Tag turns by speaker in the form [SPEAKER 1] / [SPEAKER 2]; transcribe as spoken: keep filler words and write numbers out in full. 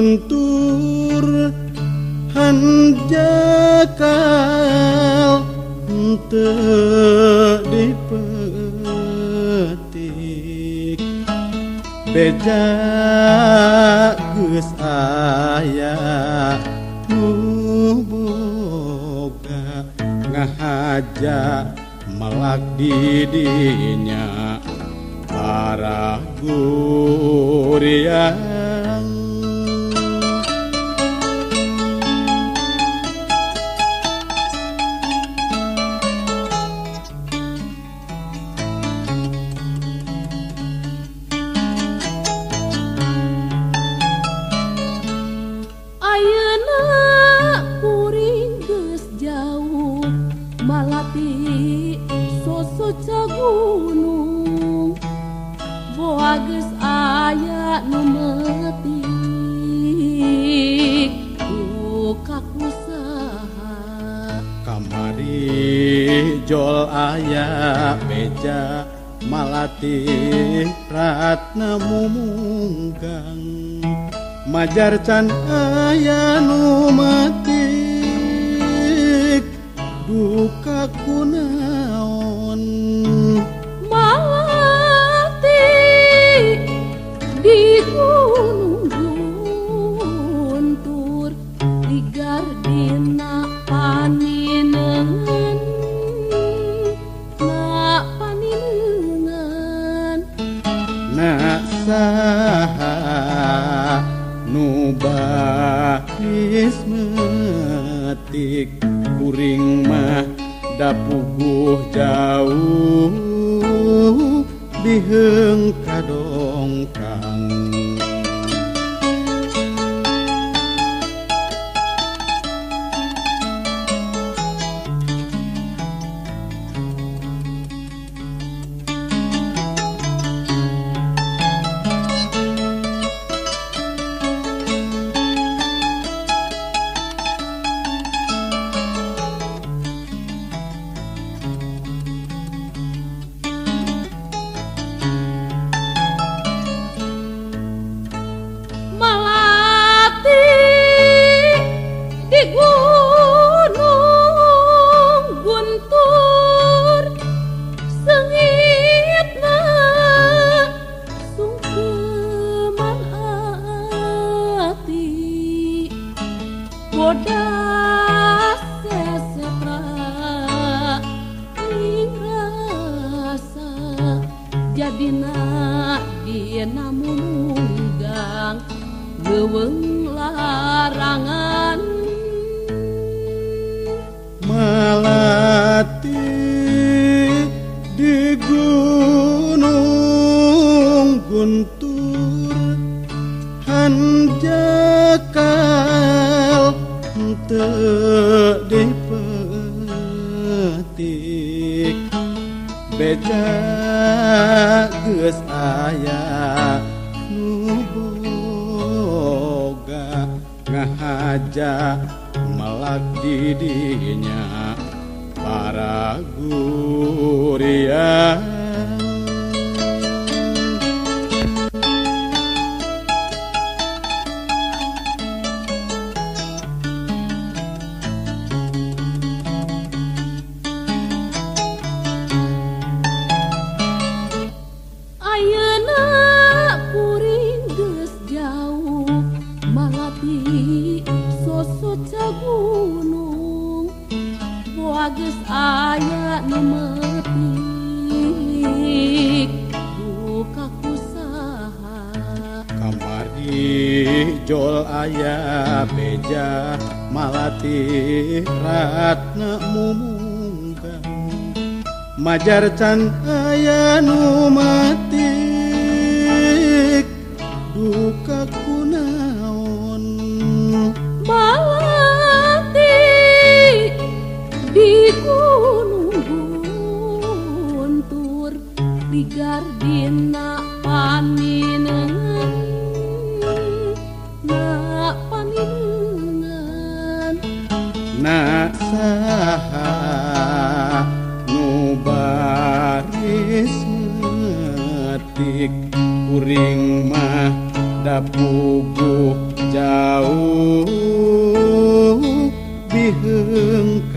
[SPEAKER 1] guntur hanjakal teu dipetik beja geus aya nu boga ngahaja malak di dinya para guriang
[SPEAKER 2] ayeuna kuring geus jauh malati sosoca gunung boa geus aya nu metik duka kusaha
[SPEAKER 1] kamari jol aya beja malati ratna mumunggang majar can aya nu metik duka kunaon
[SPEAKER 2] malati di gunung guntur di gardina paninengan na paninengan
[SPEAKER 1] na saha nu bahis metik kuring mah dapuguh jauh diheung kadongkang
[SPEAKER 2] gunung guntur sengitna sungkeman ati bodas sesetra ning rasa jadina dina munggang geuweung larangan
[SPEAKER 1] malati di gunung guntur hanjakal teu dipetik beja geus aya nu boga ngahaja malak di dinya para guriang
[SPEAKER 2] ayeuna kuring geus jauh malati sosoca gunung boa geus aya nu metik duka kusaha
[SPEAKER 1] kamari jol aya beja malati ratna mumunggang majar can aya nu metik duka kunaon
[SPEAKER 2] malati di gunung guntur di gardina paninengan na paninengan
[SPEAKER 1] na saha nu baris metik kuring mah dapuguh jauh biheng